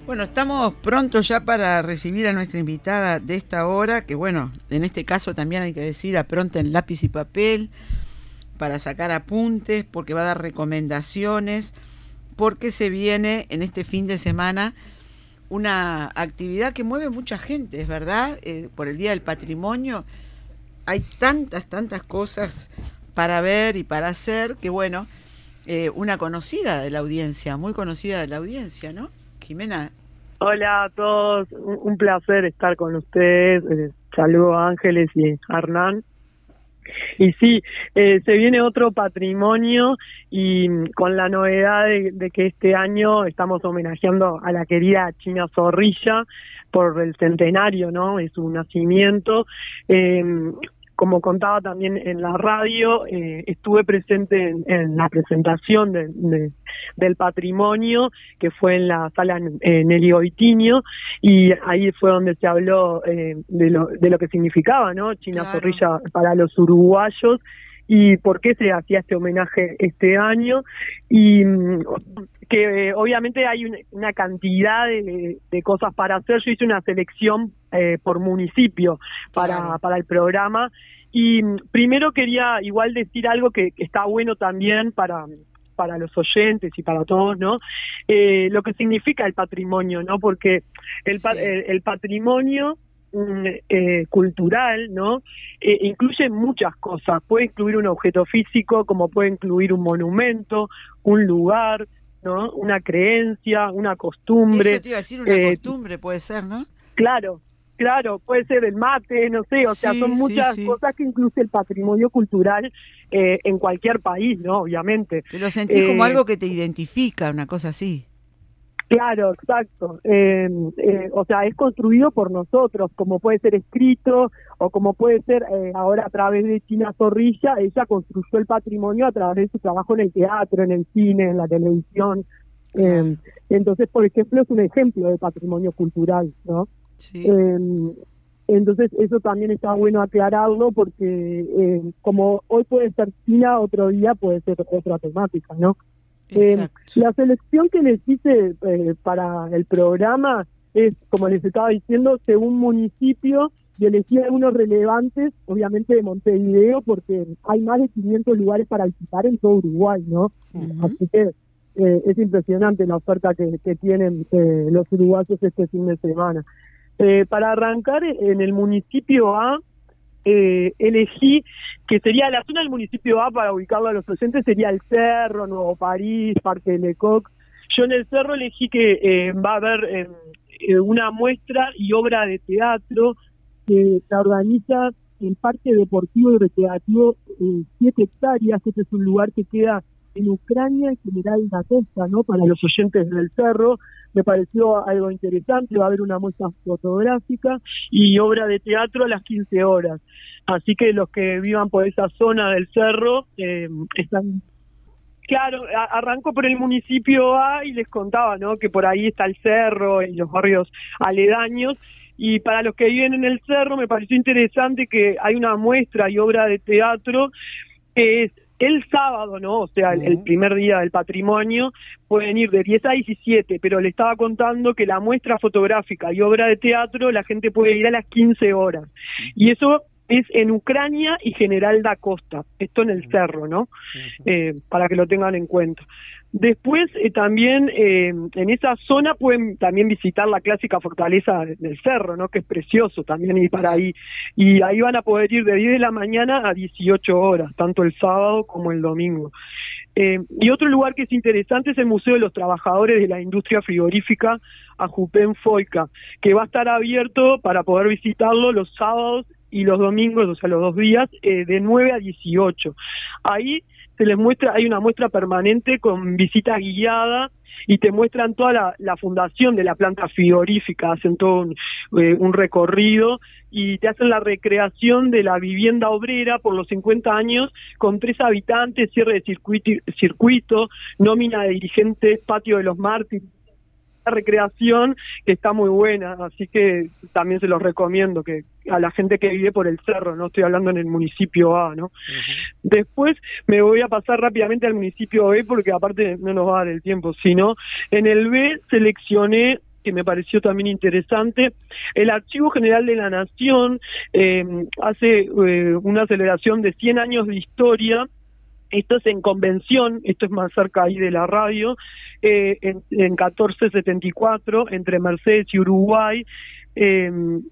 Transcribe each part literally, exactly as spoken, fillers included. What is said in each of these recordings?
Bueno, estamos prontos ya para recibir a nuestra invitada de esta hora, que bueno, en este caso también hay que decir, apronten lápiz y papel para sacar apuntes, porque va a dar recomendaciones, porque se viene en este fin de semana una actividad que mueve mucha gente, es verdad, eh, por el Día del Patrimonio hay tantas, tantas cosas para ver y para hacer, que bueno, eh, una conocida de la audiencia, muy conocida de la audiencia, ¿no? Jimena. Hola a todos, un, un placer estar con ustedes. Eh, saludo a Ángeles y a Hernán. Y sí, eh, se viene otro patrimonio y con la novedad de, de que este año estamos homenajeando a la querida China Zorrilla por el centenario, ¿no?, de su nacimiento. Eh, Como contaba también en la radio, eh, estuve presente en, en la presentación de, de, del patrimonio, que fue en la sala eh, Nelly Goitinho, y ahí fue donde se habló eh, de, lo, de lo que significaba, ¿no?, China Claro. Zorrilla para los uruguayos, y por qué se hacía este homenaje este año, y que eh, obviamente hay una, una cantidad de, de cosas para hacer. Yo hice una selección eh, por municipio para, Claro. para el programa, y primero quería igual decir algo que, que está bueno también para para los oyentes y para todos, ¿no? Eh, lo que significa el patrimonio, ¿no? Porque el, Sí. el, el patrimonio Eh, cultural, ¿no? Eh, incluye muchas cosas. Puede incluir un objeto físico, como puede incluir un monumento, un lugar, ¿no?, una creencia, una costumbre. Eso te iba a decir, una eh, costumbre puede ser, ¿no? Claro, claro, puede ser el mate, no sé, o Sí, sea, son sí, muchas sí. cosas que incluye el patrimonio cultural eh, en cualquier país, ¿no? Obviamente. Te lo sentís Eh, como algo que te identifica, una cosa así. Claro, exacto. Eh, eh, o sea, es construido por nosotros, como puede ser escrito o como puede ser eh, ahora a través de China Zorrilla. Ella construyó el patrimonio a través de su trabajo en el teatro, en el cine, en la televisión. Claro. Eh, entonces, por ejemplo, es un ejemplo de patrimonio cultural, ¿no? Sí. Eh, entonces, eso también está bueno aclararlo, porque eh, como hoy puede ser China, otro día puede ser otra temática, ¿no? Eh, la selección que les hice eh, para el programa es, como les estaba diciendo, según municipio, y elegí algunos relevantes, obviamente de Montevideo, porque hay más de quinientos lugares para visitar en todo Uruguay, ¿no? Uh-huh. Así que eh, es impresionante la oferta que, que tienen eh, los uruguayos este fin de semana. Eh, para arrancar, en el municipio A, Eh, elegí que sería la zona del municipio A, para ubicarlo a los oyentes, sería el Cerro, Nuevo París, Parque Lecoq. Yo en el Cerro elegí que eh, va a haber eh, una muestra y obra de teatro que se organiza en Parque Deportivo y Recreativo eh, Siete Hectáreas. Este es un lugar que queda en Ucrania, en General Da Costa, ¿no?, para los oyentes del Cerro. Me pareció algo interesante. Va a haber una muestra fotográfica y obra de teatro a las quince horas. Así que los que vivan por esa zona del Cerro eh, están... Claro, a- arranco por el municipio A y les contaba, ¿no?, que por ahí está el Cerro y los barrios aledaños. Y para los que viven en el Cerro me pareció interesante que hay una muestra y obra de teatro que es el sábado, ¿no? O sea, el, el primer día del patrimonio. Pueden ir de diez a diecisiete, pero le estaba contando que la muestra fotográfica y obra de teatro la gente puede ir a las quince horas. Y eso es en Ucrania y General Da Costa, esto en el Cerro, ¿no? Eh, para que lo tengan en cuenta. Después eh, también eh, en esa zona pueden también visitar la clásica fortaleza del Cerro, ¿no?, que es precioso también ir para ahí. Y ahí van a poder ir de diez de la mañana a dieciocho horas, tanto el sábado como el domingo. Eh, y otro lugar que es interesante es el Museo de los Trabajadores de la Industria Frigorífica Ajupen Foica, que va a estar abierto para poder visitarlo los sábados y los domingos, o sea, los dos días, eh, de nueve a dieciocho. Ahí se les muestra, hay una muestra permanente con visita guiada y te muestran toda la, la fundación de la planta frigorífica, hacen todo un, eh, un recorrido y te hacen la recreación de la vivienda obrera por los cincuenta años con tres habitantes, cierre de circuito, circuito nómina de dirigentes, patio de los mártires. La recreación que está muy buena, así que también se los recomiendo que a la gente que vive por el Cerro, no estoy hablando en el municipio A, ¿no? Uh-huh. Después me voy a pasar rápidamente al municipio B, porque aparte no nos va a dar el tiempo, sino en el B seleccioné que me pareció también interesante. El Archivo General de la Nación eh, hace eh, una celebración de cien años de historia. Esto es en Convención, esto es más cerca ahí de la radio, eh, en, en catorce setenta y cuatro, entre Mercedes y Uruguay. Eh,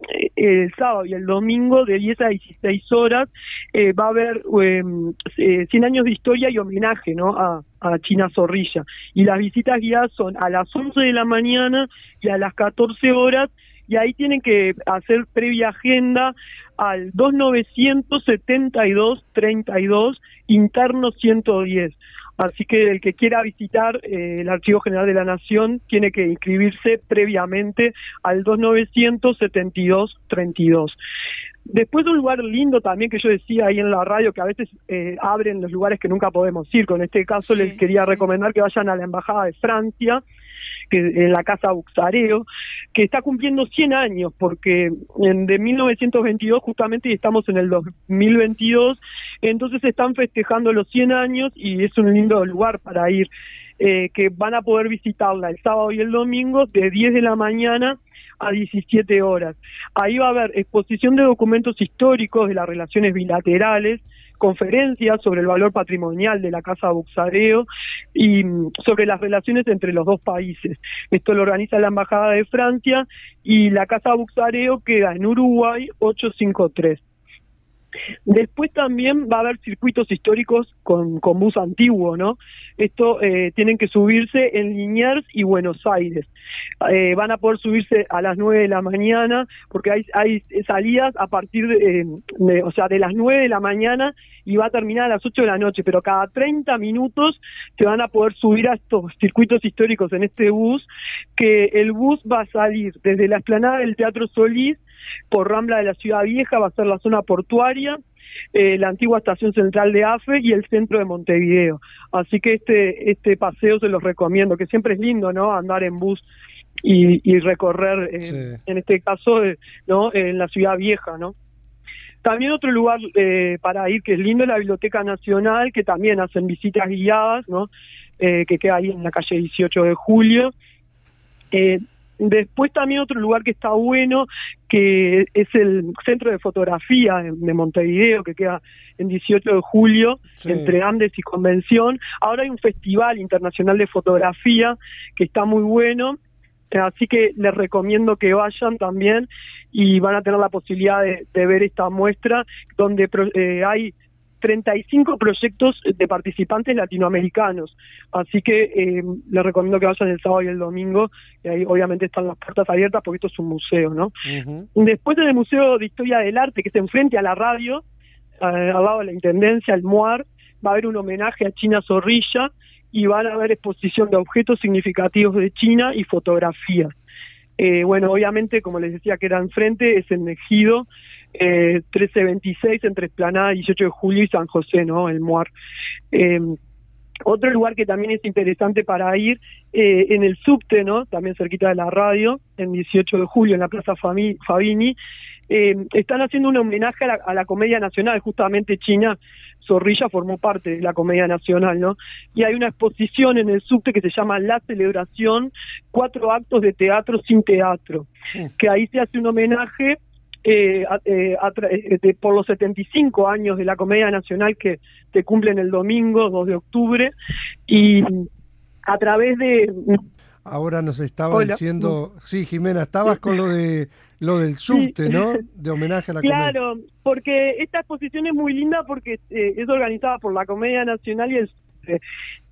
el sábado y el domingo de diez a dieciséis horas eh, va a haber eh, eh, cien años de historia y homenaje, ¿no?, a, a China Zorrilla, y las visitas guiadas son a las once de la mañana y a las catorce horas, y ahí tienen que hacer previa agenda al dos novecientos setenta y dos treinta y dos interno ciento diez. Así que el que quiera visitar eh, el Archivo General de la Nación tiene que inscribirse previamente al dos novecientos setenta y dos treinta y dos. Después un lugar lindo también que yo decía ahí en la radio, que a veces eh, abren los lugares que nunca podemos ir. Con este caso sí, les quería sí. recomendar que vayan a la Embajada de Francia, que en la Casa Buxareu, que está cumpliendo cien años, porque en, de mil novecientos veintidós justamente, y estamos en el dos mil veintidós, entonces están festejando los cien años y es un lindo lugar para ir, eh, que van a poder visitarla el sábado y el domingo de diez de la mañana a diecisiete horas. Ahí va a haber exposición de documentos históricos de las relaciones bilaterales, conferencias sobre el valor patrimonial de la Casa Buxareu y sobre las relaciones entre los dos países. Esto lo organiza la Embajada de Francia y la Casa Buxareu queda en Uruguay ochocientos cincuenta y tres. Después también va a haber circuitos históricos con, con bus antiguo, ¿no? Esto eh, tienen que subirse en Liniers y Buenos Aires. Eh, van a poder subirse a las nueve de la mañana, porque hay, hay salidas a partir de, eh, de, o sea, de las nueve de la mañana y va a terminar a las ocho de la noche, pero cada treinta minutos se van a poder subir a estos circuitos históricos en este bus, que el bus va a salir desde la explanada del Teatro Solís, por Rambla de la Ciudad Vieja, va a ser la zona portuaria, eh, la antigua estación central de AFE y el centro de Montevideo. Así que este este paseo se los recomiendo, que siempre es lindo, ¿no?, andar en bus y, y recorrer, eh, sí. en este caso, eh, ¿no?, en la Ciudad Vieja, ¿no? También otro lugar eh, para ir que es lindo es la Biblioteca Nacional, que también hacen visitas guiadas, ¿no?, eh, que queda ahí en la calle dieciocho de julio. Eh, Después también otro lugar que está bueno, que es el Centro de Fotografía de, de Montevideo, que queda en dieciocho de julio, sí. entre Andes y Convención. Ahora hay un festival internacional de fotografía que está muy bueno, así que les recomiendo que vayan también y van a tener la posibilidad de, de ver esta muestra, donde eh, hay treinta y cinco proyectos de participantes latinoamericanos, así que eh, les recomiendo que vayan el sábado y el domingo, y ahí obviamente están las puertas abiertas porque esto es un museo, ¿no? Uh-huh. Después en el Museo de Historia del Arte, que está enfrente a la radio, eh, al lado de la Intendencia, el M U A R, va a haber un homenaje a China Zorrilla y van a haber exposición de objetos significativos de China y fotografías. Eh, bueno, obviamente, como les decía que era enfrente, es en Ejido, eh, trece veintiséis, entre Esplanada, dieciocho de julio y San José, ¿no?, el M U A R. Eh, otro lugar que también es interesante para ir, eh, en el subte, ¿no?, también cerquita de la radio, en dieciocho de julio, en la Plaza Fabini, eh, están haciendo un homenaje a la, a la Comedia Nacional. Justamente China Zorrilla formó parte de la Comedia Nacional, ¿no? Y hay una exposición en el subte que se llama La Celebración, cuatro actos de teatro sin teatro, sí. que ahí se hace un homenaje eh, a, eh, a, de, por los setenta y cinco años de la Comedia Nacional que se cumplen el domingo dos de octubre, y a través de... Ahora nos estaba Hola. diciendo, sí, Jimena, estabas con lo de lo del subte, sí. ¿no? De homenaje a la comedia. Claro, porque esta exposición es muy linda porque eh, es organizada por la Comedia Nacional y el subte.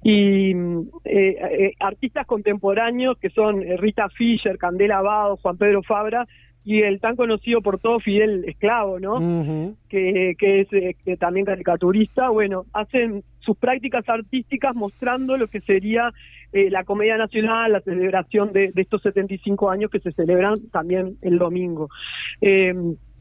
Y eh, eh, artistas contemporáneos que son Rita Fischer, Candela Abado, Juan Pedro Fabra y el tan conocido por todo Fidel Esclavo, ¿no? Uh-huh. que, que es eh, que también caricaturista. Bueno, hacen sus prácticas artísticas mostrando lo que sería eh, la Comedia Nacional, la celebración de, de estos setenta y cinco años que se celebran también el domingo. Eh,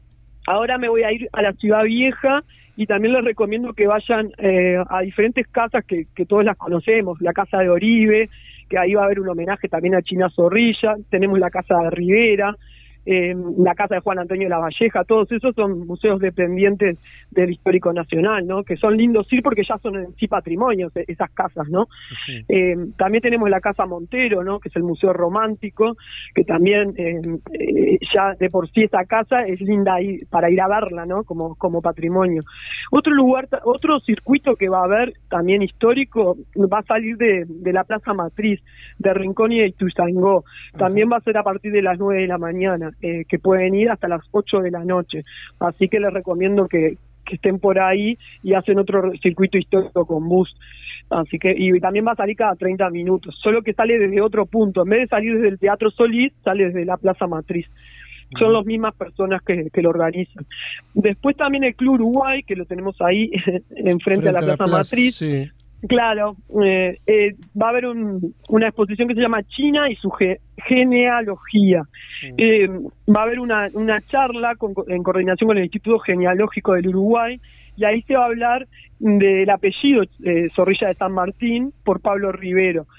ahora me voy a ir a la Ciudad Vieja y también les recomiendo que vayan eh, a diferentes casas que, que todos las conocemos, la Casa de Oribe, que ahí va a haber un homenaje también a China Zorrilla, tenemos la Casa de Rivera, eh, la casa de Juan Antonio de la Valleja, todos esos son museos dependientes del Histórico Nacional, ¿no? Que son lindos ir porque ya son en sí patrimonios esas casas, ¿no? Sí. Eh, también tenemos la Casa Montero, ¿no? Que es el Museo Romántico, que también eh, eh, ya de por sí esa casa es linda ir, para ir a verla, ¿no? Como, como patrimonio. Otro lugar, otro circuito que va a haber también histórico va a salir de, de la Plaza Matriz, de Rincón y de Ituzaingó. También va a ser a partir de las nueve de la mañana, eh, que pueden ir hasta las ocho de la noche. Así que les recomiendo que, que estén por ahí y hacen otro circuito histórico con bus. Así que, y también va a salir cada treinta minutos, solo que sale desde otro punto. En vez de salir desde el Teatro Solís, sale desde la Plaza Matriz. Son las mismas personas que, que lo organizan. Después también el Club Uruguay, que lo tenemos ahí enfrente a la Plaza, a la plaza Matriz. Sí. Claro, eh, eh, va a haber un, una exposición que se llama China y su ge genealogía. Mm. Eh, va a haber una, una charla con, en coordinación con el Instituto Genealógico del Uruguay, y ahí se va a hablar del apellido eh, Zorrilla de San Martín por Pablo Rivero.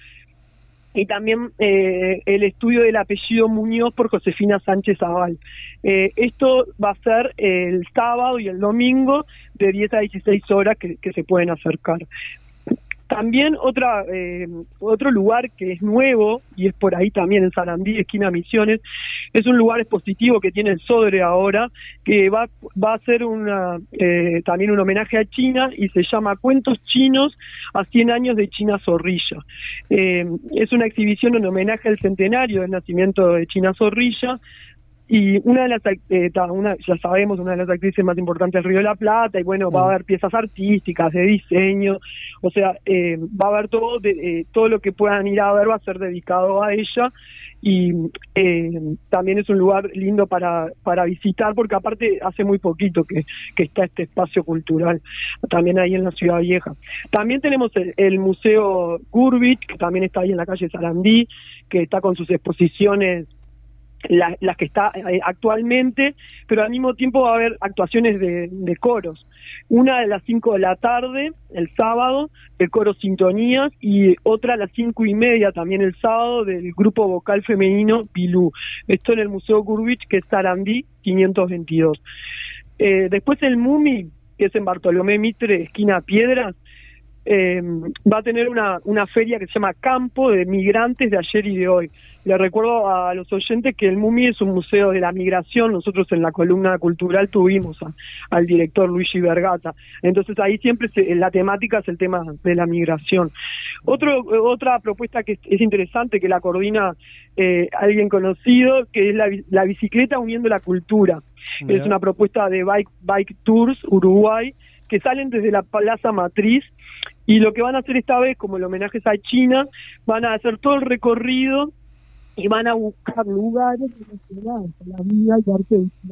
Y también eh, el estudio del apellido Muñoz por Josefina Sánchez Zaval. Eh, esto va a ser el sábado y el domingo de diez a dieciséis horas que, que se pueden acercar. También otra eh, otro lugar que es nuevo, y es por ahí también en Sarandí, esquina Misiones, es un lugar expositivo que tiene el Sodre ahora, que va, va a ser una, eh, también un homenaje a China, y se llama Cuentos Chinos a cien años de China Zorrilla. Eh, es una exhibición en homenaje al centenario del nacimiento de China Zorrilla, y una de las, eh, una, ya sabemos, una de las actrices más importantes del Río de la Plata, y bueno, va a haber piezas artísticas, de diseño, o sea, eh, va a haber todo, de, eh, todo lo que puedan ir a ver va a ser dedicado a ella, y eh, también es un lugar lindo para, para visitar, porque aparte hace muy poquito que, que está este espacio cultural, también ahí en la Ciudad Vieja. También tenemos el, el Museo Gurvich, que también está ahí en la calle Sarandí, que está con sus exposiciones, La, las que está eh, actualmente, pero al mismo tiempo va a haber actuaciones de, de coros. Una de las cinco de la tarde, el sábado, el coro Sintonías, y otra a las cinco y media también el sábado, del grupo vocal femenino Bilú. Esto en el Museo Gurvich, que es Sarandí quinientos veintidós. Eh, después el Mumi, que es en Bartolomé Mitre, esquina Piedras, Eh, va a tener una, una feria que se llama Campo de Migrantes de Ayer y de Hoy. Le recuerdo a los oyentes que el Mumi es un museo de la migración. Nosotros en la columna cultural tuvimos a, al director Luigi Vergata. Entonces ahí siempre se, la temática es el tema de la migración. Otro, otra propuesta que es, es interesante, que la coordina eh, alguien conocido, que es la, la bicicleta uniendo la cultura. Yeah. Es una propuesta de Bike, Bike Tours Uruguay, que salen desde la Plaza Matriz, y lo que van a hacer esta vez, como el homenaje es a China, van a hacer todo el recorrido y van a buscar lugares relacionados con la vida y arte de China.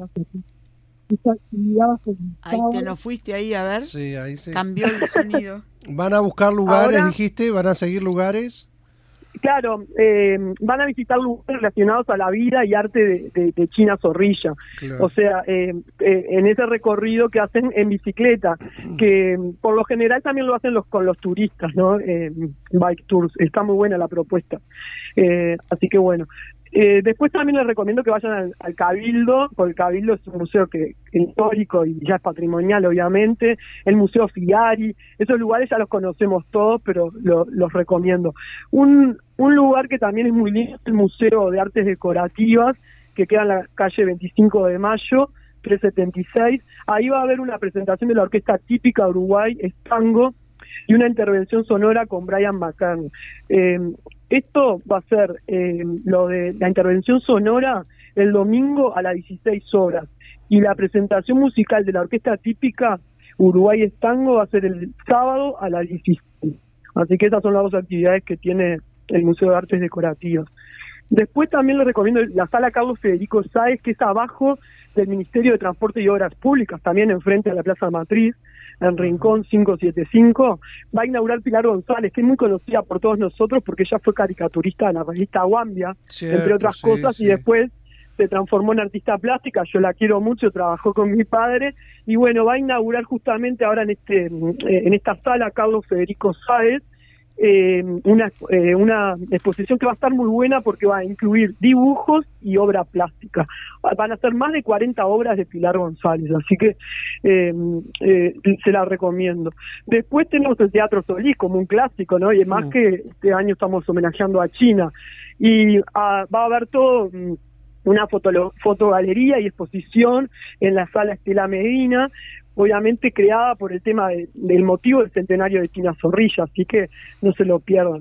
Esta actividad va a ser... Ahí te lo fuiste ahí a ver. Sí, ahí sí. Cambió el sonido. Van a buscar lugares, Ahora, dijiste, van a seguir lugares. Claro, eh, van a visitar lugares relacionados a la vida y arte de, de, de China Zorrilla. Claro. O sea, eh, eh, en ese recorrido que hacen en bicicleta, que por lo general también lo hacen los con los turistas, ¿no? Eh, Bike Tours, está muy buena la propuesta. Eh, así que bueno. Eh, después también les recomiendo que vayan al, al Cabildo, porque el Cabildo es un museo que histórico y ya es patrimonial, obviamente. El Museo Figari, esos lugares ya los conocemos todos, pero lo, los recomiendo. Un, un lugar que también es muy lindo es el Museo de Artes Decorativas, que queda en la calle veinticinco de mayo, trescientos setenta y seis. Ahí va a haber una presentación de la orquesta típica de Uruguay, es tango, y una intervención sonora con Brian McCann. Eh, esto va a ser eh, lo de la intervención sonora el domingo a las dieciséis horas, y la presentación musical de la orquesta típica Uruguay es Tango va a ser el sábado a las dieciséis. Así que esas son las dos actividades que tiene el Museo de Artes Decorativas. Después también les recomiendo la Sala Carlos Federico Sáez, que es abajo del Ministerio de Transporte y Obras Públicas, también enfrente a la Plaza Matriz, en Rincón quinientos setenta y cinco. Va a inaugurar Pilar González, que es muy conocida por todos nosotros porque ella fue caricaturista de la revista Guambia, Cierto, entre otras sí, cosas, sí. Y después se transformó en artista plástica. Yo la quiero mucho, trabajó con mi padre, y bueno, va a inaugurar justamente ahora en este en esta sala Carlos Federico Sáez, eh, una, eh, una exposición que va a estar muy buena porque va a incluir dibujos y obra plástica. Van a ser más de cuarenta obras de Pilar González, así que eh, eh, se la recomiendo. Después tenemos el Teatro Solís como un clásico, ¿no? Y además mm. que este año estamos homenajeando a China. Y ah, va a haber todo... Mm, una foto, fotogalería y exposición en la sala Estela Medina, obviamente creada por el tema de, del motivo del centenario de China Zorrilla, así que no se lo pierdan.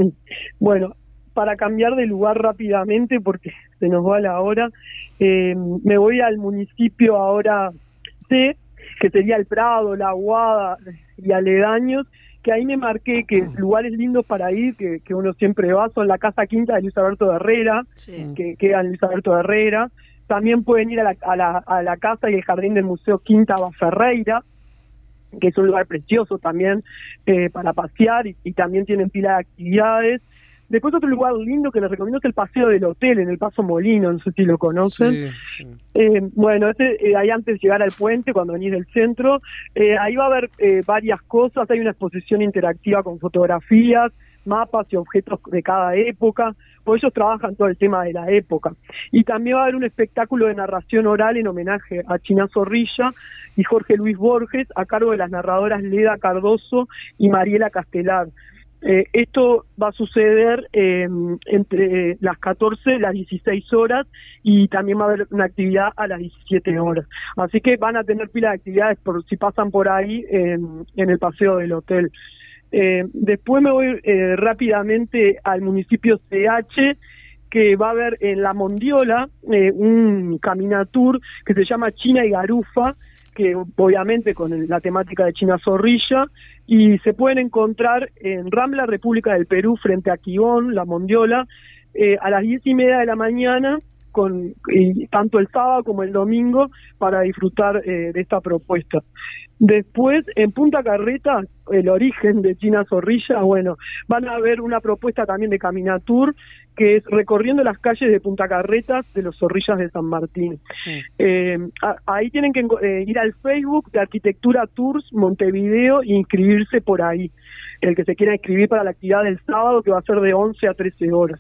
Bueno, para cambiar de lugar rápidamente, porque se nos va la hora, eh, me voy al municipio ahora C, que sería el Prado, la Aguada y aledaños, que ahí me marqué que lugares lindos para ir, que, que uno siempre va, son la Casa Quinta de Luis Alberto de Herrera, sí. que queda en Luis Alberto de Herrera. También pueden ir a la, a la, a la casa y el jardín del Museo Quinta Baferreira, que es un lugar precioso también eh, para pasear, y, y también tienen pila de actividades. Después otro lugar lindo que les recomiendo es el Paseo del Hotel, en el Paso Molino, no sé si lo conocen. Sí, sí. Eh, bueno, ese, eh, ahí antes de llegar al puente, cuando venís del centro, eh, ahí va a haber eh, varias cosas. Hay una exposición interactiva con fotografías, mapas y objetos de cada época, pues ellos trabajan todo el tema de la época. Y también va a haber un espectáculo de narración oral en homenaje a China Zorrilla y Jorge Luis Borges, a cargo de las narradoras Leda Cardoso y Mariela Castelar. Eh, esto va a suceder eh, entre las catorce y las dieciséis horas, y también va a haber una actividad a las diecisiete horas. Así que van a tener pila de actividades por si pasan por ahí en, en el Paseo del Hotel. Eh, después me voy eh, rápidamente al municipio C H, que va a haber en La Mondiola eh, un caminatur que se llama China y Garufa, que obviamente con la temática de China Zorrilla, y se pueden encontrar en Rambla, República del Perú, frente a Quibón, La Mondiola, eh, a las diez y media de la mañana, con y tanto el sábado como el domingo, para disfrutar eh, de esta propuesta. Después, en Punta Carreta, el origen de China Zorrilla, bueno, van a ver una propuesta también de Caminatur, que es recorriendo las calles de Punta Carretas de los Zorrillas de San Martín. Sí. Eh, a, ahí tienen que eh, ir al Facebook de Arquitectura Tours Montevideo e inscribirse por ahí, el que se quiera inscribir para la actividad del sábado, que va a ser de once a trece horas.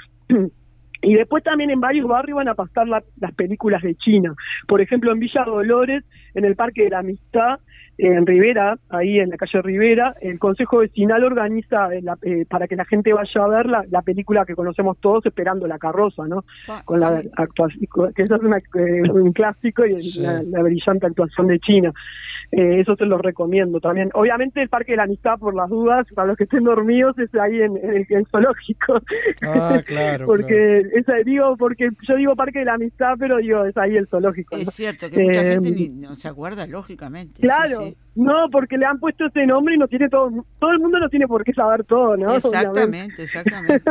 Y después también en varios barrios van a pasar la, las películas de China. Por ejemplo, en Villa Dolores, en el Parque de la Amistad, en Rivera, ahí en la calle Rivera, el Consejo Vecinal organiza la, eh, para que la gente vaya a ver la, la película que conocemos todos, Esperando la Carroza, ¿no? Ah, con la sí. actuación, que eso es una, eh, un clásico, y sí. la, la brillante actuación de China. Eh, eso te lo recomiendo también. Obviamente el Parque de la Amistad, por las dudas, para los que estén dormidos, es ahí en, en, el, en el zoológico. Ah, claro. porque claro. Esa, digo, porque yo digo Parque de la Amistad, pero digo, es ahí el zoológico. Es ¿no? cierto, que eh, mucha gente ni, no se acuerda, lógicamente. Claro. Sí, sí. No, porque le han puesto ese nombre y no tiene todo, todo el mundo no tiene por qué saber todo, ¿no? Exactamente, exactamente.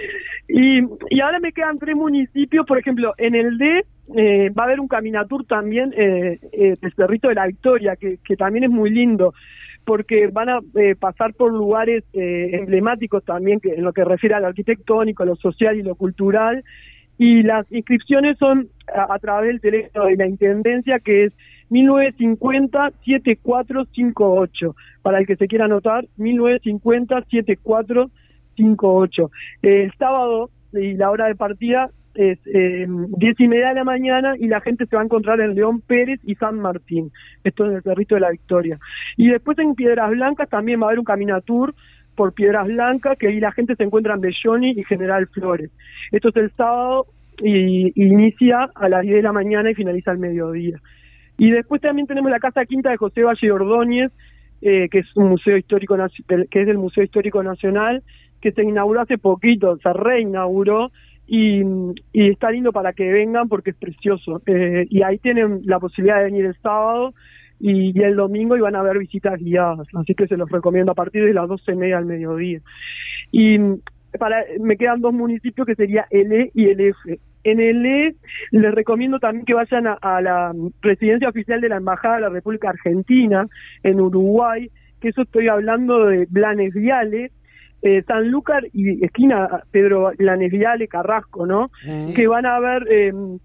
y, y ahora me quedan tres municipios, por ejemplo, en el D eh, va a haber un caminatur también eh, eh, del Cerrito de la Victoria, que, que también es muy lindo, porque van a eh, pasar por lugares eh, emblemáticos también, que en lo que refiere a lo arquitectónico, lo social y lo cultural, y las inscripciones son a, a través del teléfono de la Intendencia, que es mil novecientos cincuenta, setenta y cuatro cincuenta y ocho, para el que se quiera anotar, mil novecientos cincuenta, setenta y cuatro cincuenta y ocho. El sábado, y la hora de partida es eh, diez y media de la mañana, y la gente se va a encontrar en León Pérez y San Martín, esto es en el Cerrito de la Victoria. Y después en Piedras Blancas también va a haber un caminatur por Piedras Blancas, que ahí la gente se encuentra en Belloni y General Flores. Esto es el sábado, y, y inicia a las diez de la mañana y finaliza al mediodía. Y después también tenemos la Casa Quinta de José Valle Ordóñez, eh, que es un museo histórico, que es del Museo Histórico Nacional, que se inauguró hace poquito, se reinauguró, y, y está lindo para que vengan porque es precioso. Eh, y ahí tienen la posibilidad de venir el sábado y, y el domingo, y van a haber visitas guiadas, así que se los recomiendo a partir de las doce y media al mediodía. Y para me quedan dos municipios, que sería el E y el F. En el E les recomiendo también que vayan a, a la residencia oficial de la Embajada de la República Argentina en Uruguay, que eso estoy hablando de Blanes Viale, eh, Sanlúcar y esquina Pedro Blanes Viale, Carrasco, ¿no? Sí. Que van a ver eh,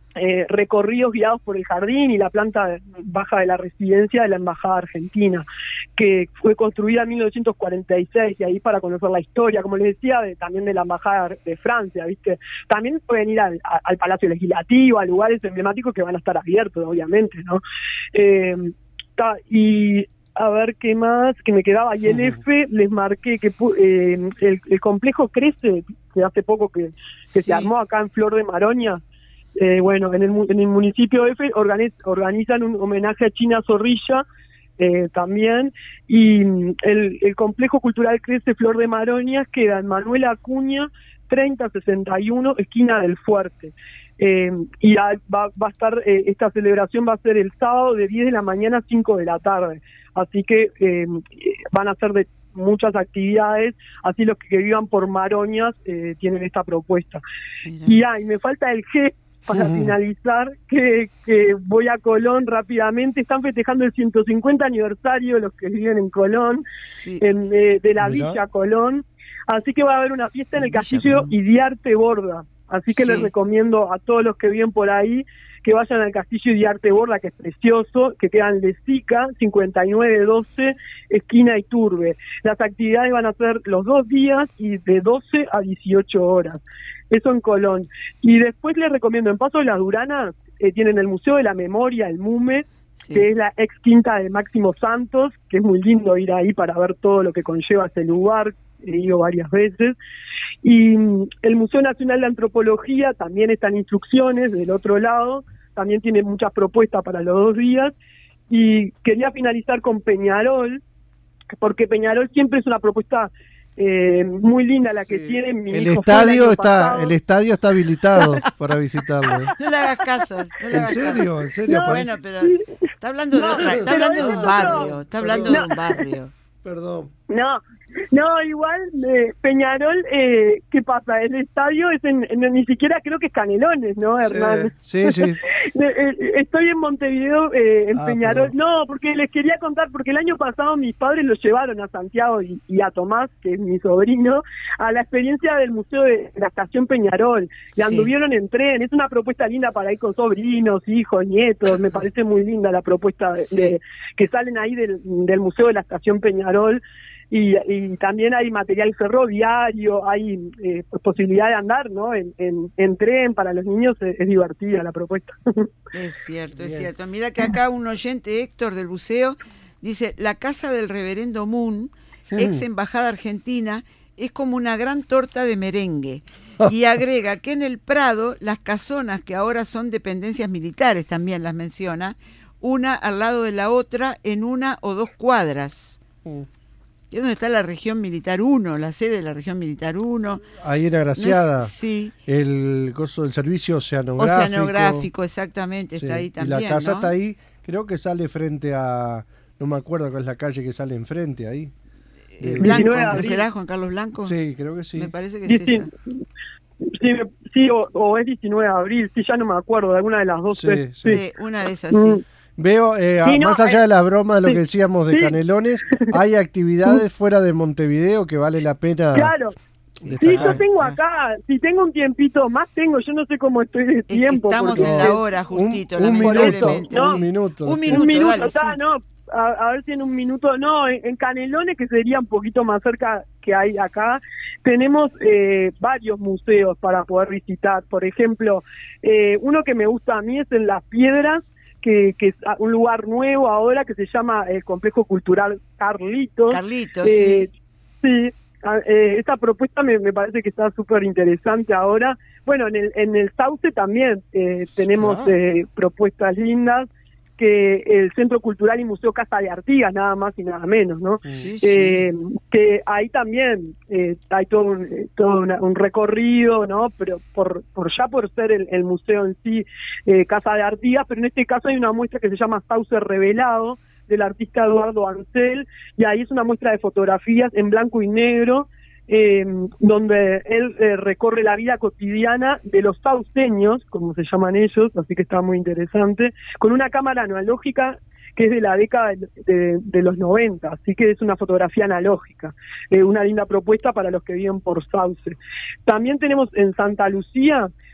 eh, recorridos guiados por el jardín y la planta baja de la residencia de la Embajada Argentina, que fue construida en mil novecientos cuarenta y seis, y ahí para conocer la historia, como les decía, de, también de la Embajada de Francia, ¿viste? También pueden ir al, al Palacio Legislativo, a lugares emblemáticos que van a estar abiertos, obviamente, ¿no? Eh, ta, y a ver qué más, que me quedaba, y el F les marqué que eh, el, el complejo Crece, que hace poco que, que sí. se armó acá en Flor de Maroña. Eh, bueno, en el, en el municipio F organiz, organizan un homenaje a China Zorrilla eh, también, y el, el complejo cultural Crece Flor de Maroñas queda en Manuel Acuña treinta sesenta y uno, esquina del Fuerte. Eh, y va, va a estar, eh, esta celebración va a ser el sábado de diez de la mañana a cinco de la tarde, así que eh, van a ser de muchas actividades, así los que vivan por Maroñas eh, tienen esta propuesta. Mira. Y ah, y me falta el G para uh-huh. finalizar, que, que voy a Colón rápidamente. Están festejando el ciento cincuenta aniversario los que viven en Colón, sí. en, eh, de la Mira. Villa Colón, así que va a haber una fiesta en el Castillo Idiarte Borda, así que sí. les recomiendo a todos los que viven por ahí que vayan al Castillo Idiarte Borda, que es precioso, que queda en Lezica, cincuenta y nueve doce, esquina Iturbe. Las actividades van a ser los dos días y de doce a dieciocho horas. Eso en Colón. Y después les recomiendo, en Paso de las Duranas, eh, tienen el Museo de la Memoria, el MUME, sí. que es la ex quinta de Máximo Santos, que es muy lindo ir ahí para ver todo lo que conlleva ese lugar, he ido varias veces. Y el Museo Nacional de Antropología también está en instrucciones del otro lado, también tiene muchas propuestas para los dos días. Y quería finalizar con Peñarol, porque Peñarol siempre es una propuesta eh, muy linda la que sí. tiene. Mi el hijo estadio el está pasado. el estadio está habilitado para visitarlo. ¿eh? No le hagas caso. No le ¿En hagas serio? Caso. ¿En serio? No, bueno, pero está hablando de no, otra, está hablando de un barrio, está hablando no. de un barrio. Perdón. No, no, igual eh, Peñarol, eh, ¿qué pasa? El estadio es en, en, ni siquiera creo que es Canelones, ¿no, Hernán? Sí, sí. sí. Estoy en Montevideo, eh, en ah, Peñarol. Perdón. No, porque les quería contar, porque el año pasado mis padres los llevaron a Santiago y, y a Tomás, que es mi sobrino, a la experiencia del Museo de la Estación Peñarol. Y anduvieron sí. en tren. Es una propuesta linda para ir con sobrinos, hijos, nietos. Me parece muy linda la propuesta de, sí. de, que salen ahí del, del Museo de la Estación Peñarol. Y, y también hay material ferroviario, hay eh, posibilidad de andar, ¿no? En, en, en tren para los niños es, es divertida la propuesta. Es cierto, Bien. es cierto. Mira que acá un oyente, Héctor del Buceo, dice, la casa del reverendo Moon, ex embajada argentina, es como una gran torta de merengue. Y agrega que en el Prado, las casonas, que ahora son dependencias militares, también las menciona, una al lado de la otra en una o dos cuadras. Mm. Es donde está la región militar uno, la sede de la región militar uno. Ahí en Agraciada. No es, sí. El coso del servicio oceanográfico. Oceanográfico, exactamente, sí. está ahí también. Y la casa ¿no? está ahí, creo que sale frente a, no me acuerdo cuál es la calle que sale enfrente ahí. Eh, Blanco, ¿no será Juan Carlos Blanco? Sí, creo que sí. Me parece que sí, es sí. esa. Sí, sí o, o es diecinueve de abril, sí, ya no me acuerdo, de alguna de las dos. Sí, sí. sí. sí una de esas, sí. Mm. Veo, eh, sí, no, más allá eh, de la broma de lo sí, que decíamos de sí. Canelones, hay actividades fuera de Montevideo que vale la pena. Claro. Sí, yo tengo acá, si tengo un tiempito más tengo, yo no sé cómo estoy de tiempo. Es que estamos porque... en la hora justito, un, un minuto, no, un minuto. Un minuto, un minuto, dale, está, sí. no, a, a ver si en un minuto, no, en, en Canelones, que sería un poquito más cerca que hay acá, tenemos eh, varios museos para poder visitar. Por ejemplo, eh, uno que me gusta a mí es en Las Piedras, que, que es un lugar nuevo ahora que se llama el Complejo Cultural Carlitos. Carlitos, eh, sí. Sí, eh, esta propuesta me, me parece que está súper interesante ahora. Bueno, en el, en el Sauce también eh, tenemos ah. eh, propuestas lindas, que el Centro Cultural y Museo Casa de Artigas, nada más y nada menos, ¿no? Sí, sí. Eh, que ahí también eh, hay todo un, todo una, un recorrido, ¿no? Pero por, por ya por ser el, el museo en sí, eh, Casa de Artigas, pero en este caso hay una muestra que se llama Sauce Revelado, del artista Eduardo Ansel, y ahí es una muestra de fotografías en blanco y negro, eh, donde él eh, recorre la vida cotidiana de los sauceños, como se llaman ellos, así que está muy interesante, con una cámara analógica que es de la década de, de, de los noventa, así que es una fotografía analógica, eh, una linda propuesta para los que viven por Sauce. También tenemos en Santa Lucía,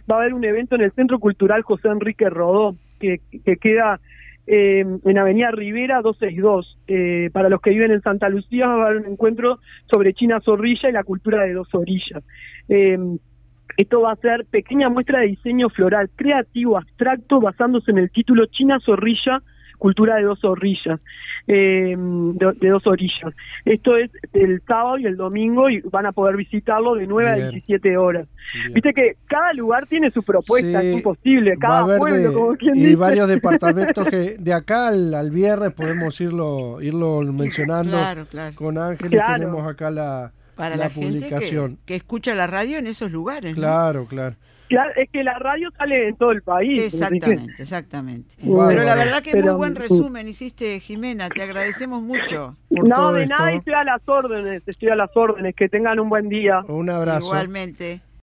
va a haber un evento en el Centro Cultural José Enrique Rodó, que, que queda eh, en Avenida Rivera doscientos sesenta y dos. Eh, para los que viven en Santa Lucía va a haber un encuentro sobre China Zorrilla y la cultura de dos orillas. Eh, Esto va a ser pequeña muestra de diseño floral creativo abstracto basándose en el título China Zorrilla, cultura de dos orillas, eh, de, de dos orillas. Esto es el sábado y el domingo y van a poder visitarlo de nueve Bien. a diecisiete horas. Bien. Viste que cada lugar tiene su propuesta, sí, es imposible, cada pueblo, de, como quien y dice. varios departamentos que de acá al, al viernes podemos irlo irlo mencionando. Claro, claro. Con Ángeles claro. tenemos acá la para la, la publicación. gente que, que escucha la radio en esos lugares. Claro, ¿no? claro. Claro, es que la radio sale en todo el país. Exactamente, exactamente. Bueno, pero la verdad que pero, muy buen resumen hiciste, Jimena, te agradecemos mucho. Por no, de esto. Nada, estoy a las órdenes, estoy a las órdenes, que tengan un buen día. Un abrazo. Igualmente.